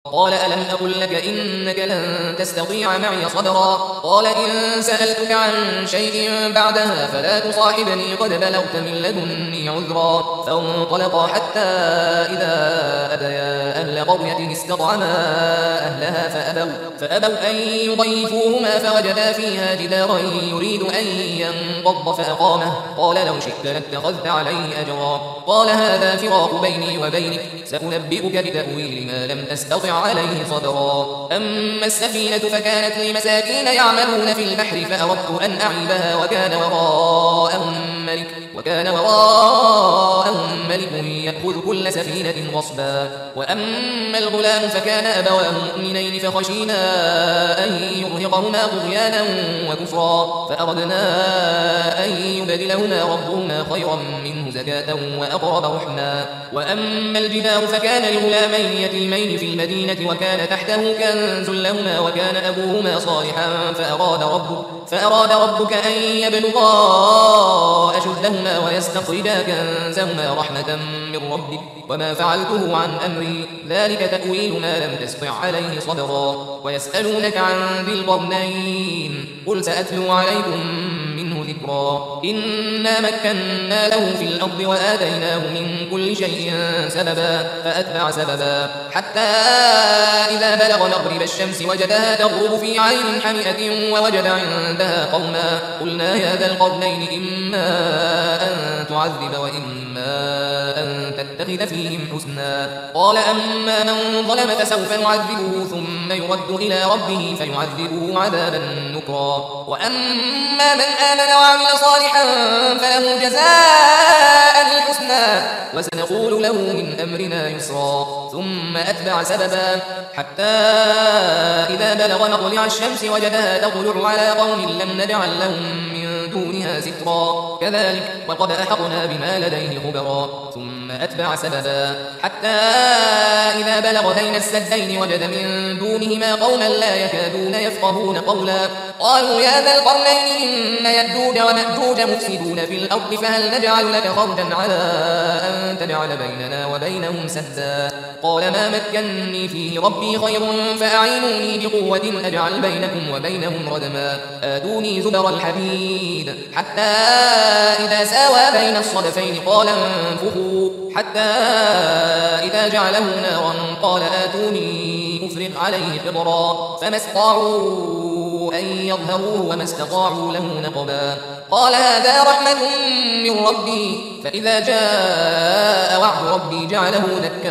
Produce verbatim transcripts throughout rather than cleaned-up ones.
قال ألم أقل لك إنك لن تستطيع معي صبرا قال إن سألتك عن شيء بعدها فلا تصاحبني قد بلغت من لدني عذرا فانطلقا حتى إذا أتيا أهل قرية استطعما أهلها فأبوا, فأبوا أن يضيفوهما فوجدا فيها جدارا يريد أن ينقض فأقامه قال لو شئت لاتخذت عليه أجرا قال هذا فراق بيني وبينك سأنبئك بتأويل ما لم تستطع عليه صبرا أما السفينة فكانت لمساكين يعملون في البحر فأردت أن أعيبها وكان وراءهم ملك وكان وراءهم ملك يأخذ كل سفينة غصبا وأما الغلام فكان أبواه مؤمنين فخشينا أن يرهقهما طغيانا وكفرا فأردنا أن يبدلهما ربهما خيرا منه زكاة وأقرب رحما وأما الجدار فكان لغلامين يتيمين في المدينة وكان تحته كنز لهما وكان أبوهما صالحا فأراد ربك, فأراد ربك أن يبلغا أشدهما ويستخرجا كنزهما رحمة من ربك وما فعلته عن أمري ذلك تأويل ما لم تستطع عليه صبرا ويسألونك عن ذي القرنين قل سأتلو عليكم منه ذكرا إنا مكنا له في الأرض وآتيناه من كل شيء سببا فأتبع سببا حتى إذا بلغ مغرب الشمس وجدها تغرب في عين حمئة ووجد عندها قوما قلنا يا ذا القرنين إما أن تعذب وإما أن تتخذ فيهم حسنا قال أما من ظلم فسوف نعذبه ثم يرد إلى ربه فيعذبه عذابا نكرا وأما من آمن وعمل صالحا فله جزاء الحسنى وسنقول له من أمرنا يسرا ثم أتبع سببا حتى إذا بلغ مطلع الشمس وجدها تطلع على قوم لم نجعل لهم من دونها سترا كذلك وقد أحطنا بما لديه خبرا ثم أتبع سببا حتى إذا بلغ بين السدين وجد من دونهما قوما لا يكادون يفقهون قولا قالوا يا ذا القرنين إن يأجوج ومأجوج مفسدون في الأرض فهل نجعل لك خرجا على أن تجعل بيننا وبينهم سدا قال ما مكنني فيه ربي خير فأعينوني بقوة أجعل بينكم وبينهم ردما آتوني زبر الحديد حتى إذا ساوى بين الصدفين قال انفخوا حتى إذا جعله نارا قال آتوني أفرغ عليه قطرا فما استطاعوا أن يظهروه وما استطاعوا له نقبا قال هذا رحمة من ربي فإذا جاء وعد ربي جعله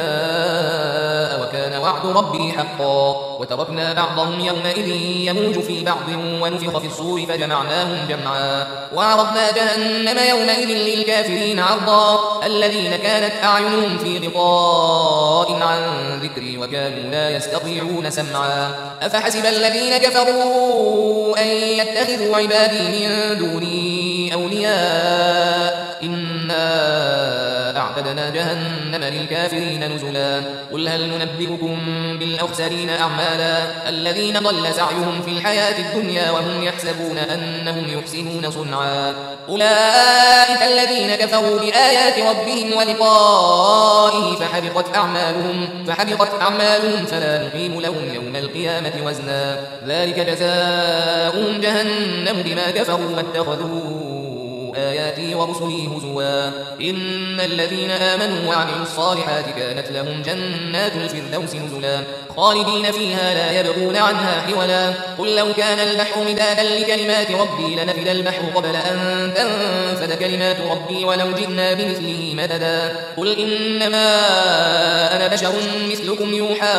دكاء وكان وعد ربي حقا وتركنا بعضهم يومئذ يموج في بعض ونفخ في الصور فجمعناهم جمعا وعرضنا جهنم يومئذ للكافرين عرضا الذين كانت أعينهم في غطاء عن ذكري وكانوا لا يستطيعون سمعا أفحسب الذين كفروا أن يتخذوا عبادي من دوني أولياء إنا أعتدنا جهنم للكافرين نزلا قل هل ننبئكم بالأخسرين أعمالا الذين ضل سعيهم في الحياة الدنيا وهم يحسبون أنهم يحسنون صنعا أولئك الذين كفروا بآيات ربهم ولقائه فحبطت أعمالهم, فحبطت أعمالهم فلا نقيم لهم يوم القيامة وزنا ذلك جزاؤهم جهنم بما كفروا واتخذوا آياتي ورسلي هزوا إن الذين آمنوا وعملوا الصالحات كانت لهم جنات الفردوس نزلا خالدين فيها لا يبغون عنها حولا قل لو كان البحر مدادا لكلمات ربي لنفد البحر قبل أن تنفد كلمات ربي ولو جئنا بمثله مددا قل إنما أنا بشر مثلكم يوحى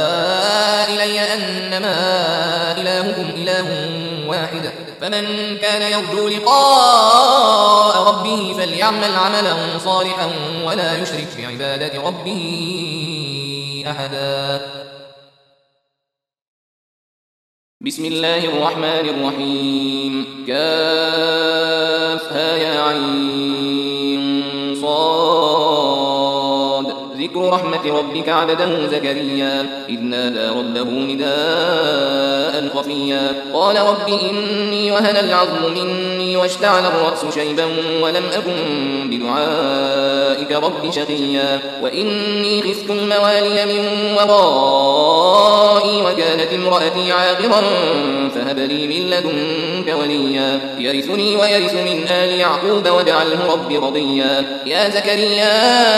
إلي أنما إلهكم إله واحد فمن كان يرجو لقاء ربه فليعمل عملا صالحا ولا يشرك بعبادة ربه أحدا بسم الله الرحمن الرحيم كافها يا عين صاد ذكر رحمة ربك عبده زكريا إذ نادى ربه نداء خفيا قال رب إني وهن العظم مني واشتعل الرأس شيبا ولم أكن بدعائك رب شقيا وإني خفت الموالي من ورائي وكانت امرأتي عاقرا فهب لي من لدنك وليا يرثني ويرث من آل يعقوب واجعله رب رضيا يا زكريا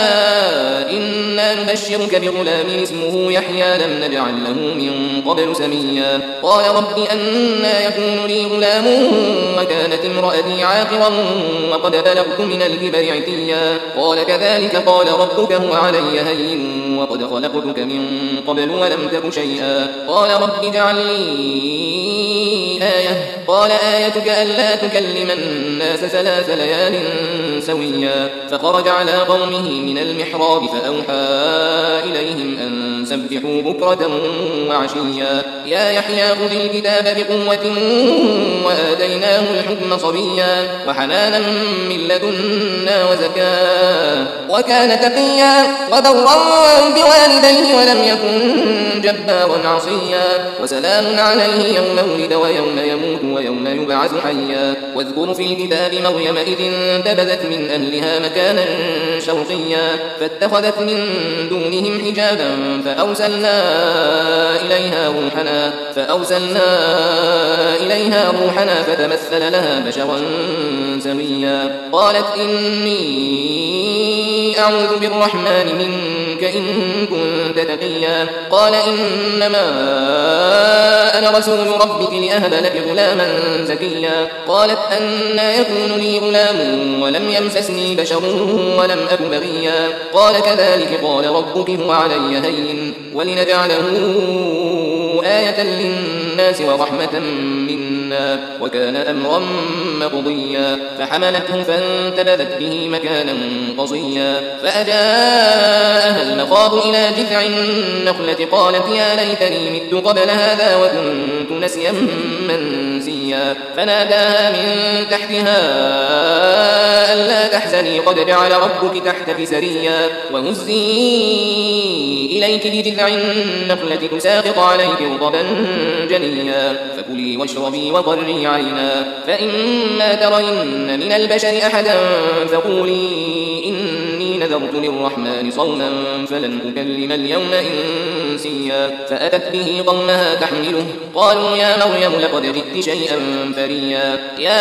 إنا نبشرك بغلام اسمه يحيى لم نجعل له من قبل سميا قال رب أنى يكون لي غلام وكانت امرأتي عاقرا وقد بلغت من الكبر عتيا قال كذلك قال ربك هو علي هين وقد خلقتك من قبل ولم تك شيئا قال رب اجعل لي آية قال آيتك ألا تكلم الناس ثلاث ليال سويا فخرج على قومه من المحراب فأوحى إليهم أن سبحوا بكرة وعشيا يا يحيى خذ الكتاب بقوة وآتيناه الحكم صبيا وحنانا من لدنا وزكاة وكان تقيا وبرا بوالديه ولم يكن جبارا عصيا وسلام عليه يوم ولد ويوم يموت ويوم يبعث حيا واذكر في الكتاب مريم إذ انتبذت من أهلها مكانا شرقيا فاتخذت من دونهم حجابا فأرسلنا إليها روحنا فأرسلنا إليها روحنا فتمثل لها بشرا سويا قالت إني أعوذ بالرحمن منك إن كنت تقيا قال إنما أنا رسول ربك لأهب لك غلاما زكيا قالت أنى يكون لي غلام ولم يمسسني بشر ولم أك بغيا قال كذلك قال ربك هو علي هين ولنجعله آية للناس ورحمة منا وكان أمرا مقضيا فحملته فانتبذت به مكانا قصيا فأجاءها المخاض إلى جذع النخلة قالت يا ليتني مت قبل هذا وكنت نسيا منسيا فناداها من تحتها ألا تحزني قد جعل ربك تحتك سريا وهزي إليك بجذع النخلة تساقط عليك رطبا جنيا فكلي واشربي وقري عينا فإما ترين من البشر أحدا فقولي إني نذرت للرحمن صوما فلن أكلم اليوم إنسيا فأتت به قومها تحمله قالوا يا مريم لقد جئت شيئا فريا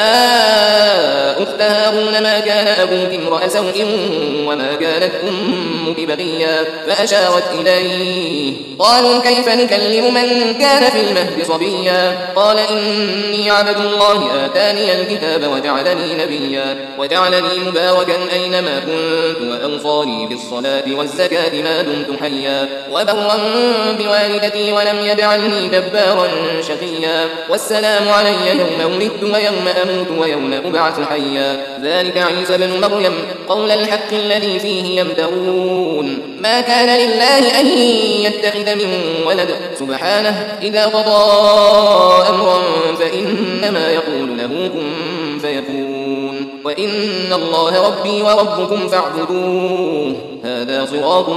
يا أخت هارون ما كان أبوك امرأ سوء وما كانت أمك بغيا فأشارت إليه قالوا كيف نكلم من كان في المهد صبيا قال إني عبد الله آتاني الكتاب وجعلني نبيا وجعلني مباركا أينما كنت وأوصاني بالصلاة والزكاة ما دمت حيا وبرا بوالدتي ولم يجعلني جبارا شقيا والسلام علي يوم ولدت ويوم أموت ويوم أبعث حيا ذلك عيسى بن مريم قول الحق الذي فيه يمترون ما كان لله أن يتخذ من ولد سبحانه إذا قضى أمرا فإنما يقول له كن فيكون وإن الله ربي وربكم فاعبدوه هذا صراط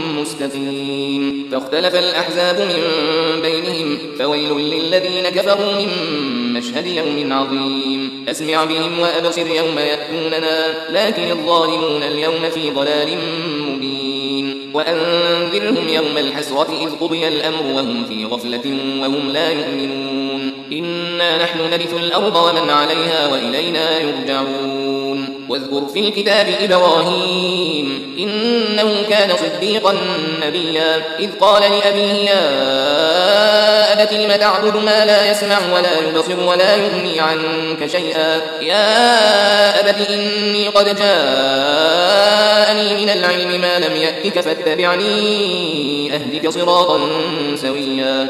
مستقيم فاختلف الأحزاب من بينهم فويل للذين كفروا من مشهد يوم عظيم أسمع بهم وأبصر يوم يأتوننا لكن الظالمون اليوم في ضلال مبين وأنذرهم يوم الحسرة إذ قضي الأمر وهم في غفلة وهم لا يؤمنون إنا نحن نرث الأرض ومن عليها وإلينا يرجعون واذكر في الكتاب إبراهيم إنه كان صديقا نبيا إذ قال لأبيه يا أبت لم تعبد ما لا يسمع ولا يبصر ولا يغني عنك شيئا يا أبت إني قد جاءني من العلم ما لم يأتك فاتبعني أهدك صراطا سويا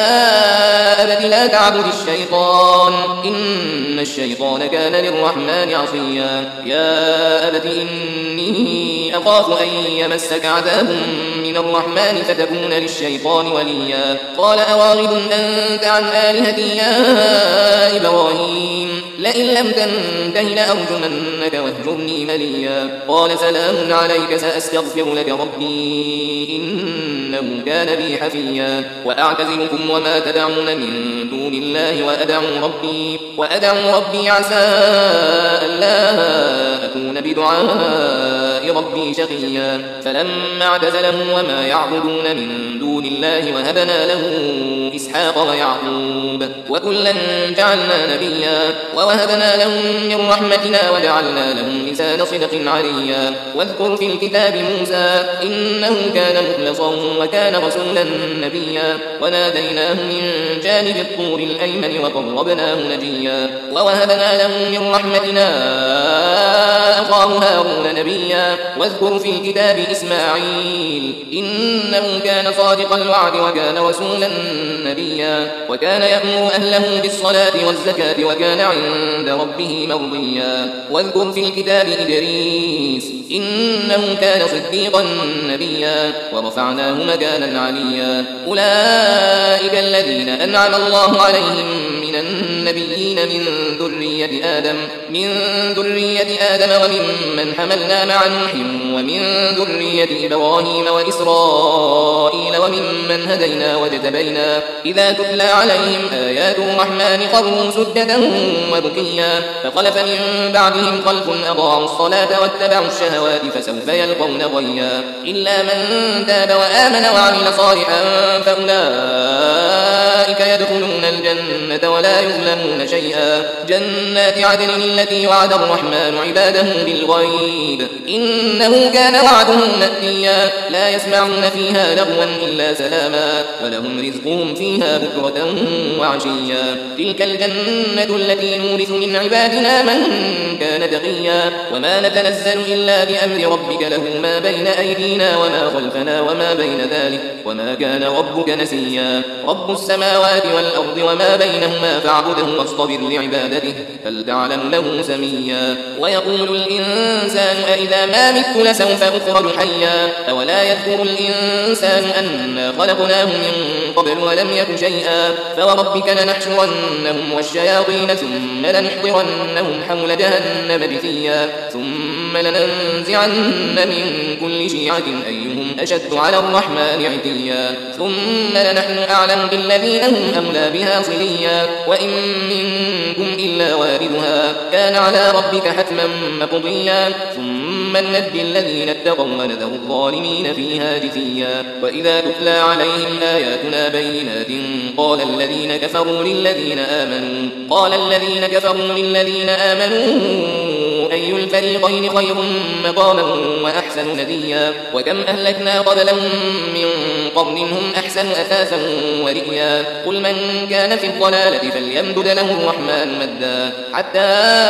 يا أبت لا تعبد الشيطان إن الشيطان كان للرحمن عصيا يا أبت إني إني أخاف أن يمسك عذاب من الرحمن فتكون للشيطان وليا قال أراغب أنت عن آلهتي يا إبراهيم لئن لم تنته لأرجمنك واهجرني مليا قال سلام عليك سأستغفر لك ربي إنه كان بي حفيا وأعتزلكم وما تدعون من دون الله وأدعو ربي, وأدعو ربي عسى ألا أكون بدعاء ربي شقيا فلما اعتزلهم وما يعبدون من دون الله وهبنا له إسحاق ويعقوب وكلا جعلنا نبيا ووهبنا لهم من رحمتنا وجعلنا لهم لسان صدق عليا واذكر في الكتاب موسى إنه كان مخلصا وكان رسولا نبيا وناديناه من جانب الطور الأيمن وقربناه نجيا ووهبنا له من رحمتنا أخاه هارون نبيا واذكر في الكتاب إسماعيل إنه كان صادق الوعد وكان رسولا نبيا وكان يأمر أهله بالصلاة والزكاة وكان عند ربه مرضيا واذكر في الكتاب إدريس إنه كان صديقا نبيا ورفعناه مكانا عليا أولئك الذين أنعم الله عليهم من النبيين من ذرية آدم من ذرية آدم وممن حملنا مع نوح ومن ذرية إبراهيم وإسرائيل وممن هدينا واجتبينا إذا تتلى عليهم آيات الرحمن خروا سجدا وبكيا فخلف من بعدهم خلف أضاعوا الصلاة واتبعوا الشهوات فسوف يلقون غيا إلا من تاب وآمن وعمل صالحا فأولئك يدخلون الجنة ولا يظلمون شيئا جنات عدن التي وعد الرحمن عباده بالغيب إنه كان وعده مأتيا لا يسمعون فيها لغوا إلا سلاما ولهم رزقهم فيها بكرة وعشيا تلك الجنة التي نورث من عبادنا من كان تقيا وما نتنزل إلا بأمر ربك له ما بين أيدينا وما خلفنا وما بين ذلك وما كان ربك نسيا رب السماوات والأرض وما بينهما فاعبده واصطبر لعبادته هل تعلم له سميا ويقول الإنسان أإذا ما مت لسوف أخرج حيا أولا يذكر الإنسان أنا خلقناه من قبل ولم يك شيئا فوربك لنحشرنهم والشياطين ثم لنحضرنهم حول جهنم جثيا ثم لننزعن من كل شيعة أيهم أشد على الرحمن عتيا ثم لنحن أعلم بالذين هم أولى بها صليا وإن منكم إلا واردها كان على ربك حتما مقضيا ثم ننجي الذين اتقوا ونذر الظالمين فيها جثيا وإذا تتلى عليهم آياتنا بينات قال الذين كفروا للذين آمنوا قال الذين كفروا للذين آمنوا أي الفريقين خير مقاما وأحسن نديا وكم أهلكنا قبلهم من قرن هم أحسن أثاثا ورئيا قل من كان في الضلالة فليمدد له الرحمن مدا حتى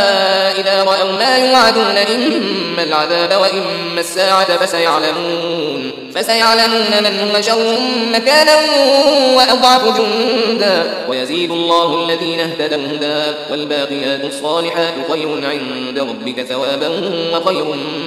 إذا رأوا ما يوعدون إما العذاب وإما الساعة فسيعلمون فسيعلمون من هو شر مكانا وأضعف جندا ويزيد الله الذين اهتدوا هدى والباقيات الصالحات خير عند ربك ثوابا وخير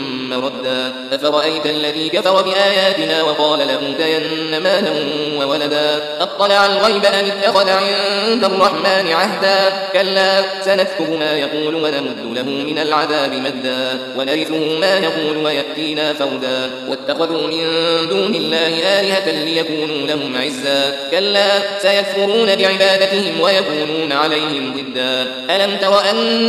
مردا أفرأيت الذي كفر بآياتنا وقال لأوتين مالا وولدا أطلع الغيب أم اتخذ عند الرحمن عهدا كلا سنكتب ما يقول ونمد له من العذاب مدا ونرثه ما يقول ويأتينا فردا واتخذوا من دون الله آلهة ليكونوا لهم عزا كلا سيكفرون بعبادتهم ويكونون عليهم ضدا ألم تر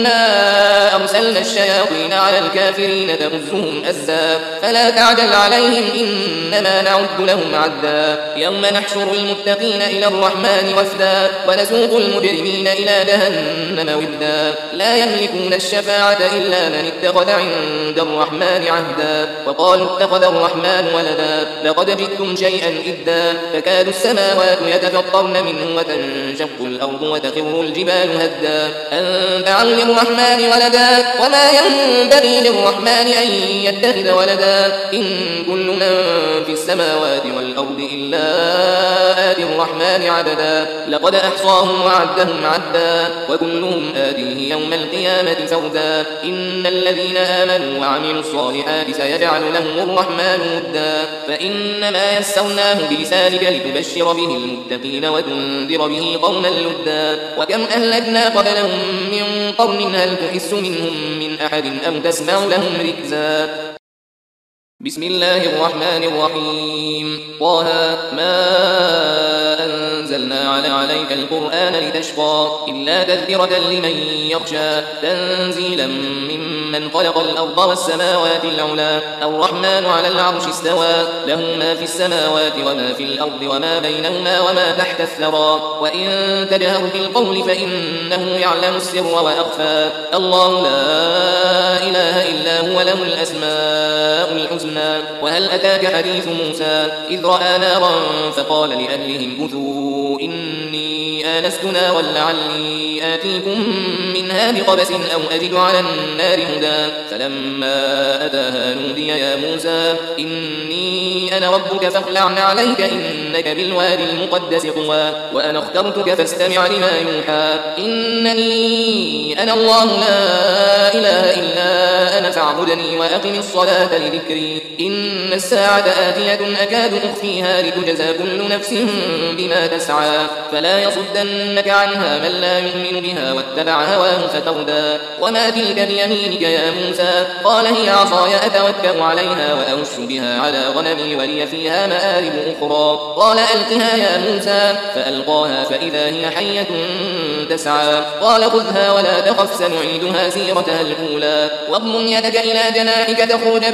أنا أرسلنا الشياطين على الكافرين تغزهم أزا فلا تعجل عليهم إنما نعد لهم عدا يوم نحشر المتقين إلى الرحمن وفدا ونسوق المجرمين إلى جهنم ودا لا يملكون الشفاعة إلا من اتخذ عند الرحمن عهدا وقالوا اتخذ الرحمن ولدا لقد جئتم شيئا إدا تكاد السماوات يتفطرن منه وتنشق الأرض وتخر الجبال هدا أن دعوا للرحمن ولدا وما ينبغي للرحمن أن يتخذ ولدا إن كل من في السماوات والأرض إلا آتي الرحمن للرحمن عبدا لقد أحصاهم وعدهم عدا وكلهم آتيه يوم القيامة فردا إن الذين آمنوا وعملوا الصالحات سيجعل لهم الرحمن ودا فإنما يسرناه بلسانك لتبشر به المتقين وتنذر به قوما لدا وكم أهلكنا قبلهم من قرن هل تحس منهم من أحد أو تسمع لهم ركزا بسم الله الرحمن الرحيم طه ما أنزلنا على عليك القرآن لتشقى إلا تذكرة لمن يخشى تنزيلا ممن خلق الأرض والسماوات العلى الرحمن على العرش استوى له ما في السماوات وما في الأرض وما بينهما وما تحت الثرى وإن تجهر بالقول فإنه يعلم السر وأخفى الله لا إله إلا هو له الأسماء الحسنى وهل أتاك حديث موسى إذ رأى نارا فقال لأهلهم كثوا إني آنست نارا لعلي آتيكم منها بقبس أو أجد على النار هدى فلما أتاها نودي يا موسى إني أنا ربك فاخلع عليك إنك بالوادي المقدس طوى وأنا اخترتك فاستمع لما يوحى إنني أنا الله لا إله إلا أنا فاعبدني وأقم الصلاة لذكري إن الساعة آتية أكاد أخفيها لتجزى كل نفس بما تسعى فلا يصدنك عنها من لا يؤمن بها واتبع هواه فتردى وما تلك بيمينك يا موسى قال هي عصاي أتوكأ عليها وأهش بها على غنمي ولي فيها مآرب أخرى قال ألقها يا موسى فألقاها فإذا هي حية تسعى قال خذها ولا تخف سنعيدها سيرتها الأولى واضمم يدك إلى جناحك تخرج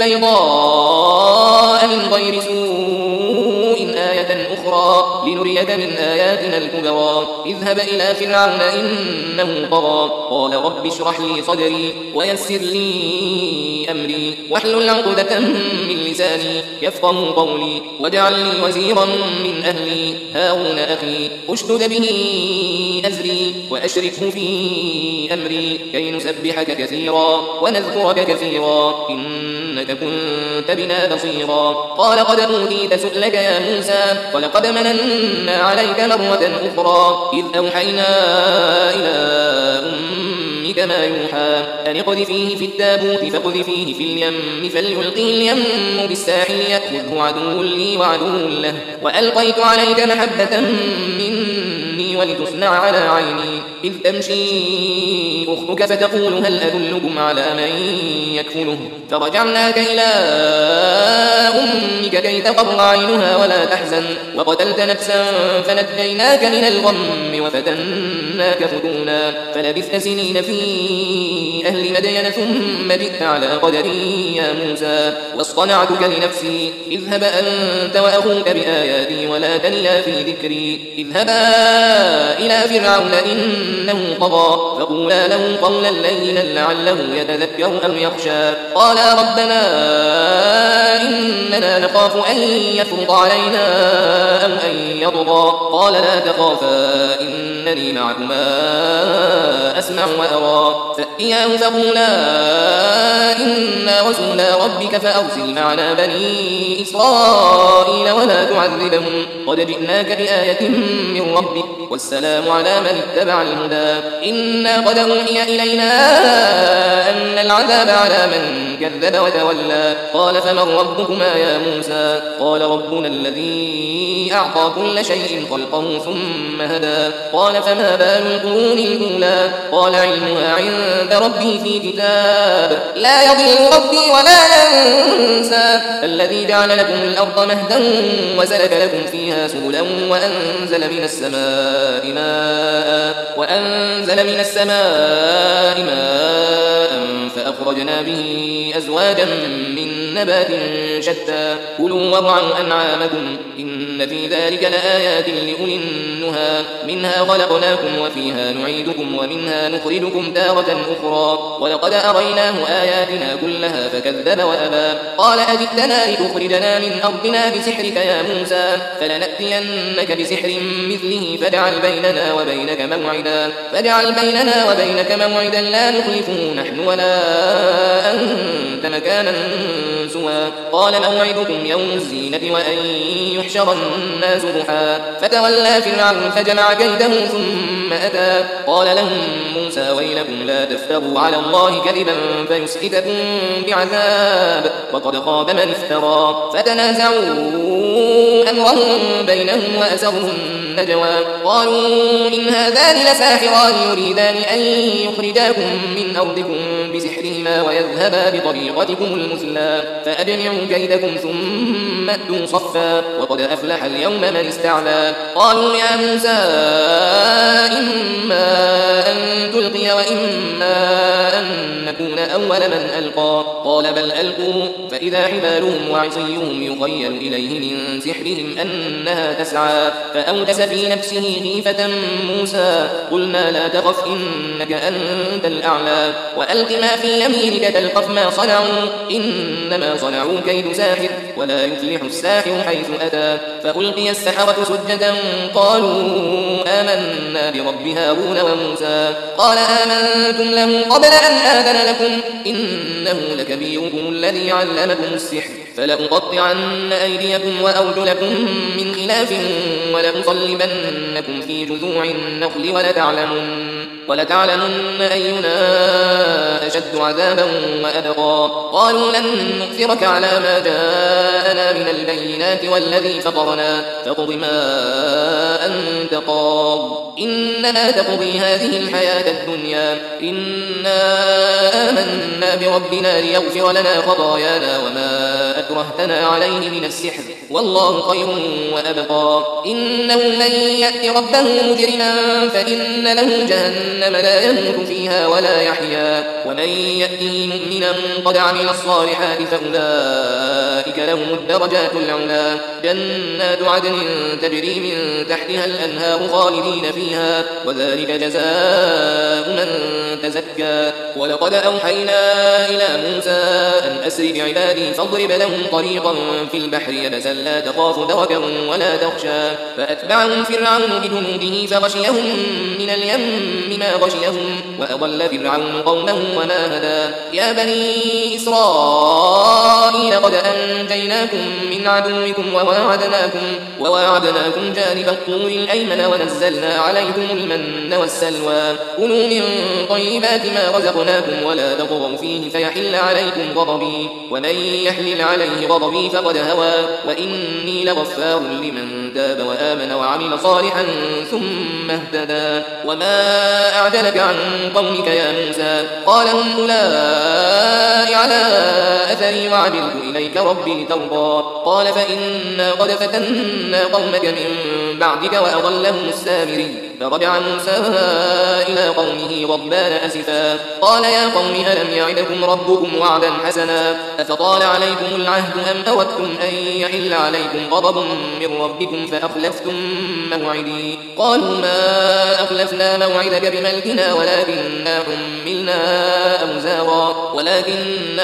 بيضاء من غير سوء آية أخرى لنريك من آياتنا الكبرى اذهب إلى فرعون إنه طغى قال رب اشرح لي صدري ويسر لي أمري واحلل عقدة من لساني يفقهوا قولي واجعل لي وزيرا من أهلي هارون أخي اشدد به أزري وأشركه في أمري كي نسبحك كثيرا ونذكرك كثيرا إنك كنت بنا بصيرا قال قد أوتيت سؤلك يا موسى ولقد مننا عليك مرة أخرى إذ أوحينا إلى أمك ما يوحى أن اقذفيه في التابوت فاقذفيه في اليم فليلقه اليم بالساحل يأخذه عدو لي وعدو له وألقيت عليك محبة مني ولتصنع على عيني إذ تمشي أختك فتقول هل أدلكم على من يكفله فرجعناك إلى أمك كي تقر عينها ولا تحزن وقتلت نفسا فنجيناك من الغم وفتناك فتونا فلبثت سنين في أهل مدين ثم جئت على قدري يا موسى واصطنعتك لنفسي اذهب أنت وأخوك بآياتي ولا تنيا في ذكري اذهبا إلى فرعون إنه طغى فقولا له قولا لينا لعله يتذكر أو يخشى قالا ربنا إننا نخاف أن يفرط علينا أو أن يطغى قال لا تخافا إنني معكما أسمع وأرى فأتياه فقولا إنا رسولا ربك فأرسل معنا بني إسرائيل ولا تعذبهم قد جئناك بآية من ربك والسلام على من اتبع الهدى إنا قد أوحي إلينا أن العذاب على من كذب وتولى قال فمن ربكما يا موسى قال ربنا الذي أعطى كل شيء خلقه ثم هدى قال فما بال القرون الأولى قال علمها عند ربي في كتاب لا يضل ربي ولا ينسى الذي جعل لكم الأرض مهدا وسلك لكم فيها سبلا وأنزل من السماء ماء وأنزل من السماء ماء فأخرجنا به أزواجا من نبات شتى كلوا وارعوا أنعامكم إن في ذلك لآيات لأولي النهى منها خلقناكم وفيها نعيدكم ومنها نخرجكم تارة أخرى ولقد أريناه آياتنا كلها فكذب وأبى قال أجئتنا لتخرجنا من أرضنا بسحرك يا موسى فلنأتينك بسحر مثله فاجعل بيننا وبينك موعدا فاجعل بيننا وبينك موعدا لا نخلفه نحن ولا أنت مكانا سوى قال موعدكم يوم الزينة وأن يحشر الناس ضحى فتولى فرعون فجمع كيده ثم أتى قال لهم موسى ويلكم لا تفتروا على الله كذبا فيسحتكم بعذاب وقد خاب من افترى فتنازعوا أمرهم بينهم وأسروا النجوى قالوا إن هذان لساحران يريدان أن يخرجاكم من أرضكم بسحرهما ويذهبا بطريقتكم المثلى فأجمعوا كيدكم ثم أتوا صفا وقد أفلح اليوم من استعلى قالوا يا موسى إما أن تلقي وإما أن نكون أول من ألقى قال بل ألقوا فإذا حبالهم وعصيهم يخيل إليه من سحرهم أنها تسعى فأوجس في نفسه خيفة موسى قلنا لا تخف إنك أنت الأعلى وألق ما في يمينك تلقف ما صنعوا إنما صنعوا كيد ساحر ولا يفلح الساحر حيث أتى فألقي السحرة سجدا قالوا آمنا برب هارون وموسى قال آمنتم له قبل أن آذن لكم إنه لكبيركم الذي علمكم السحر فلأقطعن أيديكم وأرجلكم من خلاف ولأصلبنكم في جذوع النخل ولتعلمن ولتعلمن أينا أشد عذابا وأبقى قالوا لن نؤثرك على ما جاءنا من البينات والذي فطرنا فاقض ما أنت قاض إنما تقضي هذه الحياة الدنيا إنا آمنا بربنا ليغفر لنا خطايانا وما أكرهتنا عليه من السحر والله خير وأبقى إنه من يأت ربه مجرما فإن له جهنم لا يموت فيها ولا يحيا ومن يأته مؤمنا قد عمل الصالحات فأولئك لهم الدرجات العلى جنات عدن تجري من تحتها الأنهار خالدين فيها وذلك جزاء من تزكى ولقد أوحينا إلى موسى أن أسر بعبادي فاضرب لهم طريقا في البحر يبسا لا تخاف دركا ولا تخشى فأتبعهم فرعون بجنوده فغشيهم من اليم ما غشيهم وأضل فرعون قومه وما هدى يا بني إسرائيل قد أنجيناكم من عدوكم وواعدناكم, وواعدناكم جانب الطور الأيمن ونزلنا عليكم المن والسلوى كلوا من طيبات ما رزقناكم ولا تطغوا فيه فيحل عليكم غضبي ومن يحلل عليه غضبي فقد هوى وإني لغفار لمن تاب وآمن وعمل صالحا ثم اهتدى وما أعجلك عن قومك يا موسى قال هم أولئك على أثري وعجلت إليك ربي لترضى قال فإنا قد فتنا قومك من بعدك وأضلهم السامري فرجع موسى إلى قومه غضبان أسفا قال يا قوم ألم يعدكم ربكم وعدا حسنا أفطال عليكم العهد أم أودتم أن يحل عليكم غضب من ربكم فأخلفتم موعدي قالوا ما أخلفنا موعدك بملكنا ولكننا حملنا أوزارا ولكننا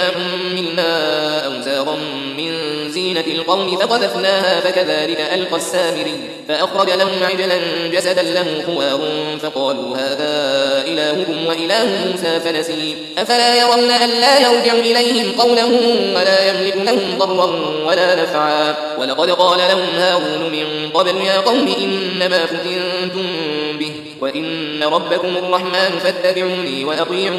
حملنا أوزارا من زينة القوم فقذفناها فكذلك ألقى السامري فأخرج لهم عجلا جسدا له خوار فقالوا هذا إلهكم وإله موسى فنسي أفلا يرون أن لا يرجع إليهم قوله ولا يملك لهم ضرا ولا نفعا ولقد قال لهم هارون من قبل يا قوم إنما فتنتم به وإن ربكم الرحمن فاتبعوني وأطيعوا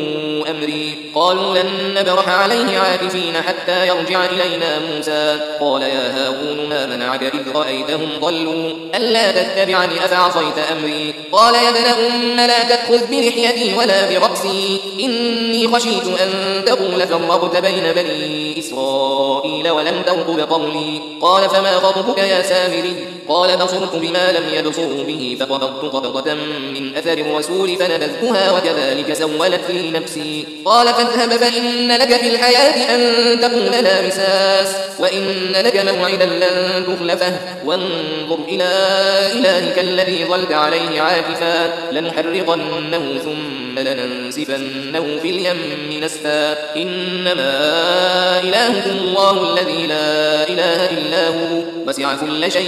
أمري قالوا لن نبرح عليه عاكفين حتى يرجع إلينا موسى قال يا هارون ما منعك إذ رأيتهم ضلوا ألا تتبعني أفعصيت أمري قال يا ابن أم لا تأخذ بلحيتي ولا برأسي إني خشيت أن تقول فرقت بين بني إسرائيل ولم ترقب قولي قال فما خطبك يا سامري قال بصرت بما لم يبصروا به فقبضت قبضة من أثر الرسول فنبذتها وكذلك سولت لي نفسي قال فاذهب فإن لك في الحياة أن تقول لا مساس وإن لك موعدا لن تخلفه وانظر إلى إلهك الذي ظلت عليه عاكفا لنحرقنه ثم لننسفنه في اليم نسفا إنما إلهكم الله الذي لا إله إلا هو وسع كل شيء علما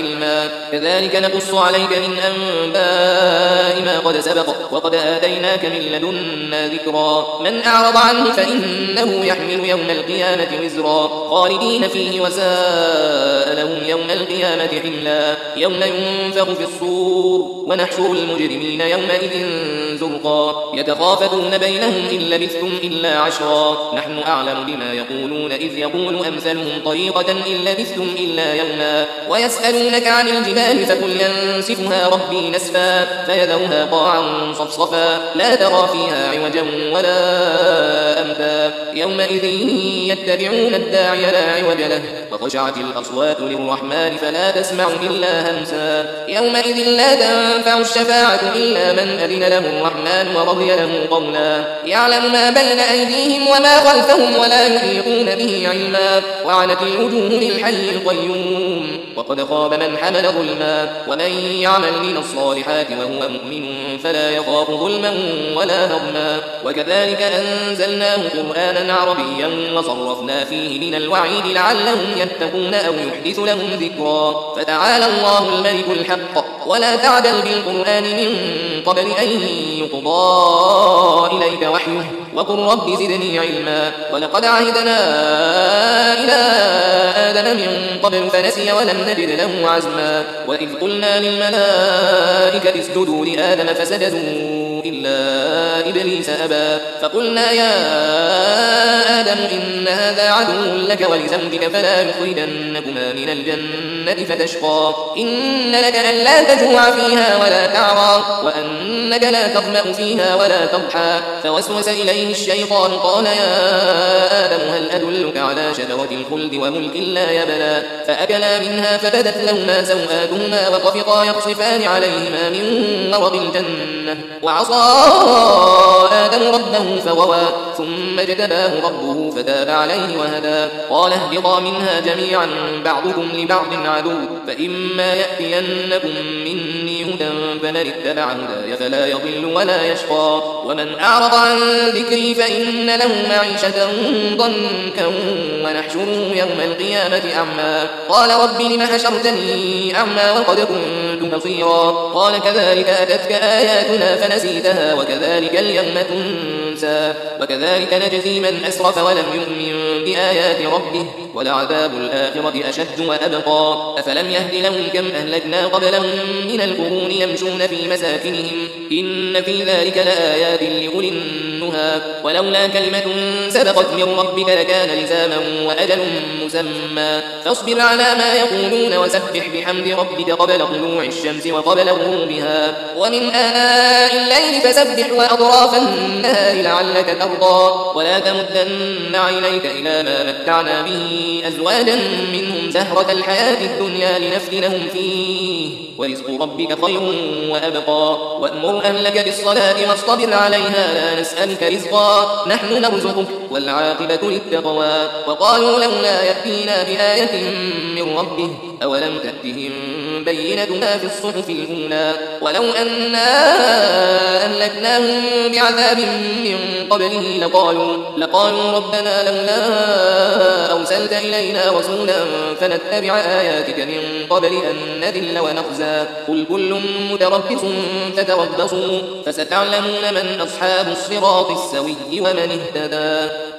علما كذلك نقص عليك من أنباء ما قد سبق وقد آتيناك من لدنا ذكرا من أعرض عنه فإنه يحمل يوم القيامة وزرا خالدين فيه وساء لهم يوم القيامة حملا يوم ينفخ في الصور ونحشر المجرمين يومئذ زرقا يتخافتون بينهم إن لبثتم إلا عشرا نحن أعلم بما يقولون إذ يقول أمثلهم طريقة إن لبثتم إلا يوما ويسألونك عن الجبال فقل ينسفها ربي نسفا فيذرها قاعا صفصفا لا ترى فيها عوجا ولا أمتا يومئذ يتبعون الداعي لا عوج له وخشعت الأصوات للرحمن فلا تسمع إلا همسا يومئذ لا تنفع الشفاعة إلا من أذن له الرحمن ورضي له قولا يعلم ما بين أيديهم وما خلفهم ولا يحيطون به علما وعنت الوجوه للحي القيوم وقد خاب من حمل ظلما ومن يعمل من الصالحات وهو مؤمن فلا يخاف ظلما ولا هضما وكذلك أنزلناه قرآنا عربيا وصرفنا فيه من الوعيد لعلهم يتقون أو يحدث لهم ذكرا فتعالى الله الملك الحق ولا تعدل بالقرآن من قبل أن يقضى إليك وحيه وقل رب زدني علما ولقد عهدنا إلى آدم من قبل فنسي ولم نجد له عزما وإذ قلنا للملائكة اسجدوا لآدم فسجدوا إلا إبليس أبى فقلنا يا آدم إن هذا عدو لك ولزوجك فلا يخرجنكما من الجنة فتشقى إن لك ألا تجوع فيها ولا تعرى وأنك لا تظمأ فيها ولا تضحى فوسوس إليه الشيطان قال يا آدم هل أدلك على شجرة الخلد وملك لا يبلى فأكلا منها فبدت لهما سوآتهما وطفقا يخصفان عليهما من ورق الجنة وعصى آدم ربه فغوى ثم اجتباه ربه فتاب عليه وهدى قال اهبطا منها جميعا بعضكم لبعض عدو فإما يأتينكم مني هدى فمن اتبع هداي فلا يضل ولا يشقى ومن أعرض عن ذكري فإن له معيشة ضنكا ونحشره يوم القيامة أعمى قال رب لم حشرتني أعمى وقد كنت بصيرا قال كذلك أتتك آياتنا فنسيتها وكذلك اليوم تنسى وكذلك نجزي من أسرف ولم يؤمن بآيات ربه ولعذاب الآخرة أشد وأبقى أفلم يهد لهم كم أهلكنا قبلهم من القرون يمشون في مساكنهم إن في ذلك لآيات لأولي النهى ولولا كلمة سبقت من ربك لكان لزاما وأجل مسمى فاصبر على ما يقولون وسبح بحمد ربك قبل طلوع الشمس وقبل غروبها ومن آناء الليل فسبح وأطراف النهار لعلك ترضى ولا تمدن عينيك إلى ما متعنا به أزواجا منهم زهرة الحياة الدنيا لنفتنهم فيه ورزق ربك خير وأبقى وأمر أهلك بالصلاة واصطبر عليها لا نسألك رزقا نحن نرزقك والعاقبة للتقوى وقالوا لولا يأتينا بآية من ربه أولم تأتهم بينة ما في الصحف الأولى ولو أنا أهلكناهم بعذاب من قبله لقالوا, لقالوا ربنا لولا أرسلت إلينا رسولا فنتبع آياتك من قبل أن نذل ونخزى قل كل متربص فتربصوا فستعلمون من أصحاب الصراط السوي ومن اهتدى.